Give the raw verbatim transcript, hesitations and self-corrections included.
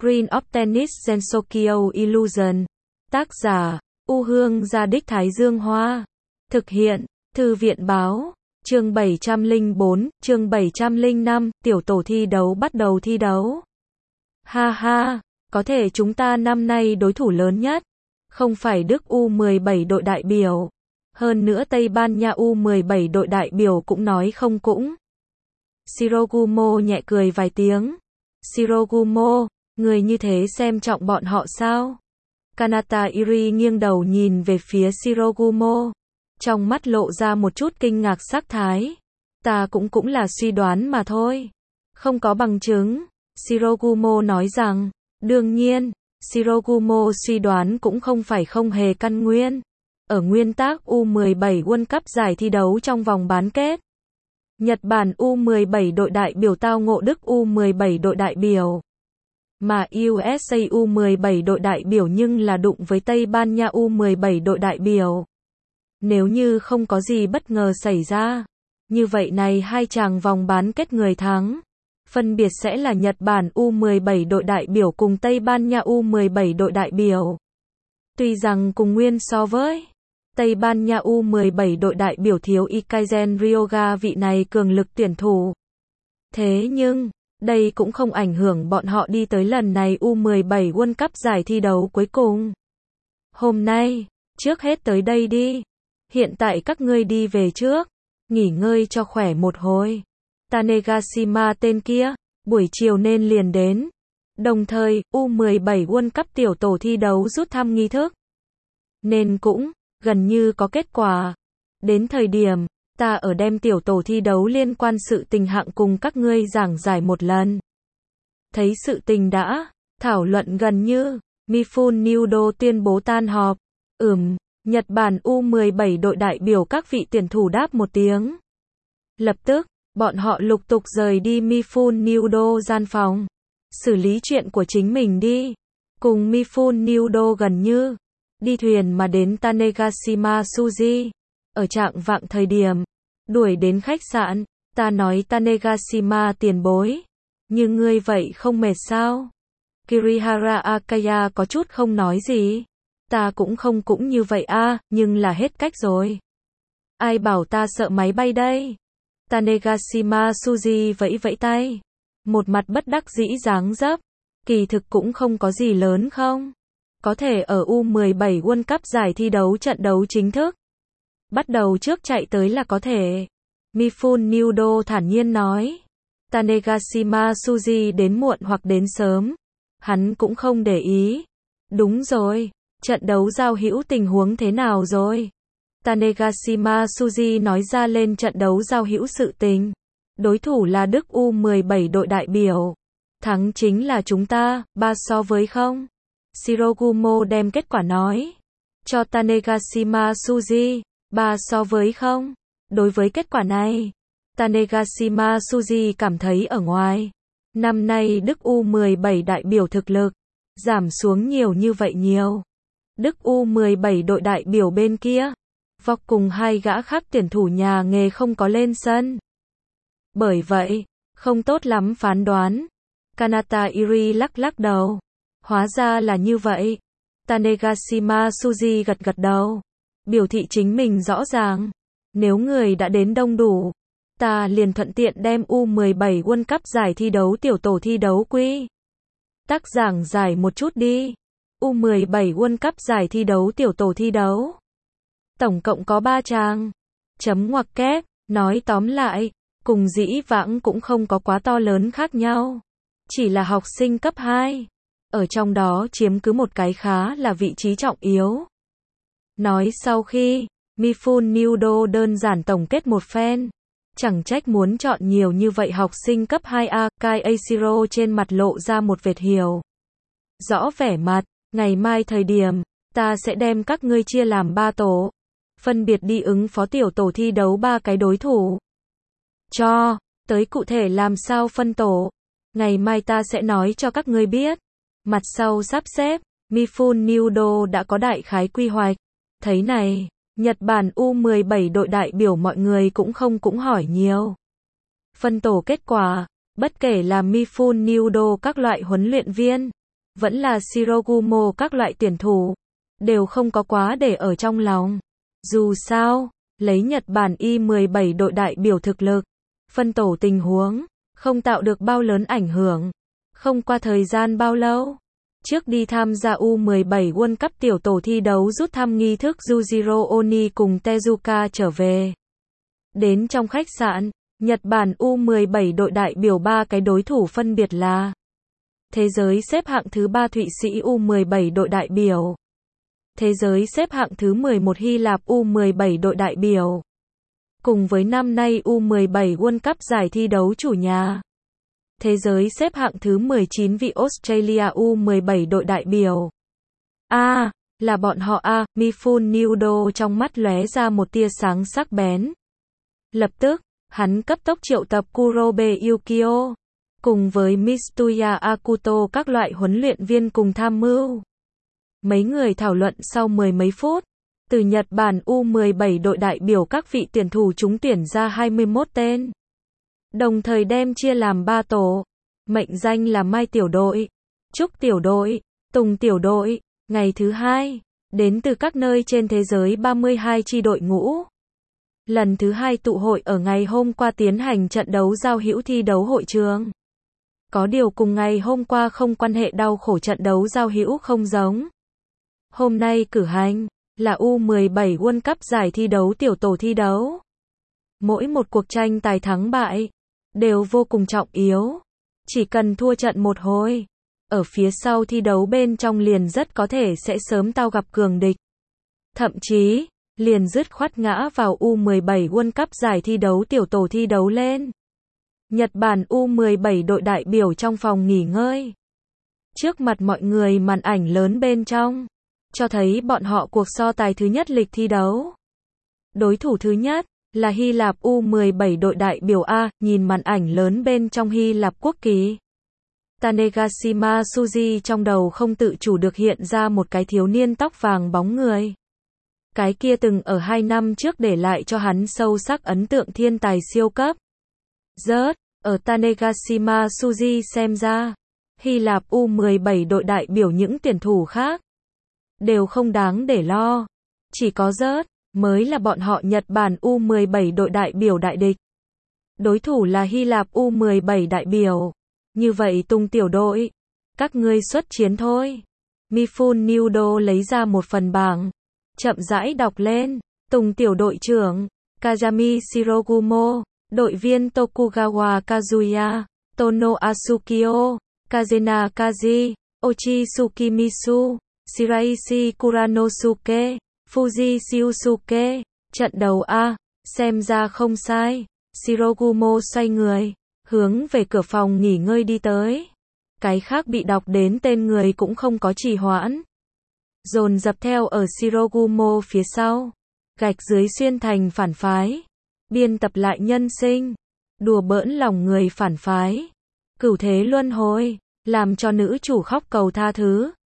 Screen of Tennis Sensokyo Illusion. Tác giả, U Hương Gia Đích Thái Dương Hoa. Thực hiện, Thư viện Báo. Chương bảy trăm lẻ bốn, chương bảy trăm lẻ năm, tiểu tổ thi đấu bắt đầu thi đấu. Ha ha, có thể chúng ta năm nay đối thủ lớn nhất. Không phải Đức U mười bảy đội đại biểu. Hơn nữa Tây Ban Nha U mười bảy đội đại biểu cũng nói không cũng. Shirogumo nhẹ cười vài tiếng. Shirogumo, người như thế xem trọng bọn họ sao? Kanata Iri nghiêng đầu nhìn về phía Shirogumo. Trong mắt lộ ra một chút kinh ngạc sắc thái. Ta cũng cũng là suy đoán mà thôi. Không có bằng chứng. Shirogumo nói rằng, đương nhiên, Shirogumo suy đoán cũng không phải không hề căn nguyên. Ở nguyên tắc U mười bảy World Cup giải thi đấu trong vòng bán kết, Nhật Bản U mười bảy đội đại biểu tao ngộ Đức U mười bảy đội đại biểu. Mà u ét a U mười bảy đội đại biểu nhưng là đụng với Tây Ban Nha U mười bảy đội đại biểu. Nếu như không có gì bất ngờ xảy ra, như vậy này hai chàng vòng bán kết người thắng, phân biệt sẽ là Nhật Bản U mười bảy đội đại biểu cùng Tây Ban Nha U mười bảy đội đại biểu. Tuy rằng cùng nguyên so với Tây Ban Nha U mười bảy đội đại biểu thiếu Ikazen Ryoga vị này cường lực tuyển thủ. Thế nhưng, đây cũng không ảnh hưởng bọn họ đi tới lần này U mười bảy World Cup giải thi đấu cuối cùng. Hôm nay, trước hết tới đây đi. Hiện tại các ngươi đi về trước, nghỉ ngơi cho khỏe một hồi. Tanegashima tên kia, buổi chiều nên liền đến. Đồng thời, U mười bảy World Cup tiểu tổ thi đấu rút thăm nghi thức. Nên cũng, gần như có kết quả. Đến thời điểm, ta ở đem tiểu tổ thi đấu liên quan sự tình hạng cùng các ngươi giảng giải một lần. Thấy sự tình đã, thảo luận gần như, Mifune Nudo tuyên bố tan họp. Ừm, Nhật Bản U mười bảy đội đại biểu các vị tuyển thủ đáp một tiếng. Lập tức, bọn họ lục tục rời đi Mifune Nudo gian phòng. Xử lý chuyện của chính mình đi. Cùng Mifune Nudo gần như đi thuyền mà đến Tanegashima Suji. Ở trạng vạng thời điểm, đuổi đến khách sạn, ta nói Tanegashima tiền bối. như ngươi vậy không mệt sao? Kirihara Akaya có chút không nói gì. Ta cũng không cũng như vậy a, à, nhưng là hết cách rồi. Ai bảo ta sợ máy bay đây? Tanegashima Suji vẫy vẫy tay. Một mặt bất đắc dĩ dáng dấp. Kỳ thực cũng không có gì lớn không? Có thể ở U mười bảy World Cup giải thi đấu trận đấu chính thức. Bắt đầu trước chạy tới là có thể. Mifune Nudo thản nhiên nói. Tanegashima Suji đến muộn hoặc đến sớm. Hắn cũng không để ý. Đúng rồi. Trận đấu giao hữu tình huống thế nào rồi? Tanegashima Suji nói ra lên trận đấu giao hữu sự tình. Đối thủ là Đức U mười bảy đội đại biểu. Thắng chính là chúng ta, ba so với không. Shirogumo đem kết quả nói. Cho Tanegashima Suji, ba so với không. Đối với kết quả này, Tanegashima Suji cảm thấy ở ngoài. Năm nay Đức U mười bảy đại biểu thực lực giảm xuống nhiều như vậy nhiều. Đức U mười bảy đội đại biểu bên kia, vọc cùng hai gã khác tuyển thủ nhà nghề không có lên sân. Bởi vậy, không tốt lắm phán đoán. Kanata Iri lắc lắc đầu. Hóa ra là như vậy. Tanegashima Suji gật gật đầu. Biểu thị chính mình rõ ràng. Nếu người đã đến đông đủ, ta liền thuận tiện đem U mười bảy World Cup giải thi đấu tiểu tổ thi đấu quy. Tác giảng giải một chút đi. U mười bảy World Cup giải thi đấu tiểu tổ thi đấu. Tổng cộng có ba trang. Chấm ngoặc kép, nói tóm lại, cùng dĩ vãng cũng không có quá to lớn khác nhau. Chỉ là học sinh cấp hai. Ở trong đó chiếm cứ một cái khá là vị trí trọng yếu. Nói sau khi, Mifune Nudo đơn giản tổng kết một phen. Chẳng trách muốn chọn nhiều như vậy học sinh cấp hai A, Kai Ashiro trên mặt lộ ra một vệt hiểu rõ vẻ mặt. Ngày mai thời điểm, ta sẽ đem các ngươi chia làm ba tổ. Phân biệt đi ứng phó tiểu tổ thi đấu ba cái đối thủ. Cho, tới cụ thể làm sao phân tổ. Ngày mai ta sẽ nói cho các ngươi biết. Mặt sau sắp xếp, Mifune Nudo đã có đại khái quy hoạch. Thấy này, Nhật Bản U mười bảy đội đại biểu mọi người cũng không cũng hỏi nhiều. Phân tổ kết quả, bất kể là Mifune Nudo các loại huấn luyện viên, vẫn là Shirogumo các loại tuyển thủ, đều không có quá để ở trong lòng. Dù sao, lấy Nhật Bản Y mười bảy đội đại biểu thực lực, phân tổ tình huống, không tạo được bao lớn ảnh hưởng. Không qua thời gian bao lâu, trước đi tham gia U mười bảy World Cup tiểu tổ thi đấu rút thăm nghi thức, Yujiro Oni cùng Tezuka trở về. Đến trong khách sạn, Nhật Bản U mười bảy đội đại biểu ba cái đối thủ phân biệt là thế giới xếp hạng thứ ba Thụy Sĩ U mười bảy đội đại biểu, thế giới xếp hạng thứ mười một Hy Lạp U mười bảy đội đại biểu, cùng với năm nay U mười bảy World Cup giải thi đấu chủ nhà, thế giới xếp hạng thứ mười chín vị Australia U mười bảy đội đại biểu. A, à, là bọn họ a, à, Mifune Udo trong mắt lóe ra một tia sáng sắc bén. Lập tức, hắn cấp tốc triệu tập Kurobe Yukio, cùng với Mitsuya Akuto các loại huấn luyện viên cùng tham mưu. Mấy người thảo luận sau mười mấy phút, từ Nhật Bản U mười bảy đội đại biểu các vị tuyển thủ trúng tuyển ra hai mươi mốt tên. Đồng thời đem chia làm ba tổ, mệnh danh là Mai tiểu đội, Trúc tiểu đội, Tùng tiểu đội. Ngày thứ hai, đến từ các nơi trên thế giới ba mươi hai chi đội ngũ. Lần thứ hai tụ hội ở ngày hôm qua tiến hành trận đấu giao hữu thi đấu hội trường. Có điều cùng ngày hôm qua không quan hệ đau khổ, trận đấu giao hữu không giống. Hôm nay cử hành là U mười bảy World Cup giải thi đấu tiểu tổ thi đấu. Mỗi một cuộc tranh tài thắng bại đều vô cùng trọng yếu. Chỉ cần thua trận một hồi, ở phía sau thi đấu bên trong liền rất có thể sẽ sớm tao gặp cường địch. Thậm chí, liền dứt khoát ngã vào U mười bảy World Cup giải thi đấu tiểu tổ thi đấu lên. Nhật Bản U mười bảy đội đại biểu trong phòng nghỉ ngơi. Trước mặt mọi người màn ảnh lớn bên trong, cho thấy bọn họ cuộc so tài thứ nhất lịch thi đấu. Đối thủ thứ nhất là Hy Lạp U mười bảy đội đại biểu A, nhìn màn ảnh lớn bên trong Hy Lạp quốc kỳ. Tanegashima Suji trong đầu không tự chủ được hiện ra một cái thiếu niên tóc vàng bóng người. Cái kia từng ở hai năm trước để lại cho hắn sâu sắc ấn tượng thiên tài siêu cấp. Rớt, ở Tanegashima Suji xem ra, Hy Lạp U mười bảy đội đại biểu những tuyển thủ khác đều không đáng để lo. Chỉ có rớt mới là bọn họ Nhật Bản U mười bảy đội đại biểu đại địch. Đối thủ là Hy Lạp U mười bảy đại biểu. Như vậy Tùng tiểu đội, các ngươi xuất chiến thôi. Mifune Udo lấy ra một phần bảng, chậm rãi đọc lên. Tùng tiểu đội trưởng, Kazami Shirogumo, đội viên Tokugawa Kazuya, Tono Asukio, Kazena Kaji, Ochitsuki Misu, Shiraishi Kuranosuke, Fuji Shiosuke. Trận đầu A, xem ra không sai. Shirogumo xoay người, hướng về cửa phòng nghỉ ngơi đi tới. Cái khác bị đọc đến tên người cũng không có trì hoãn, dồn dập theo ở Shirogumo phía sau. Gạch dưới xuyên thành phản phái, biên tập lại nhân sinh, đùa bỡn lòng người phản phái, cửu thế luân hồi, làm cho nữ chủ khóc cầu tha thứ.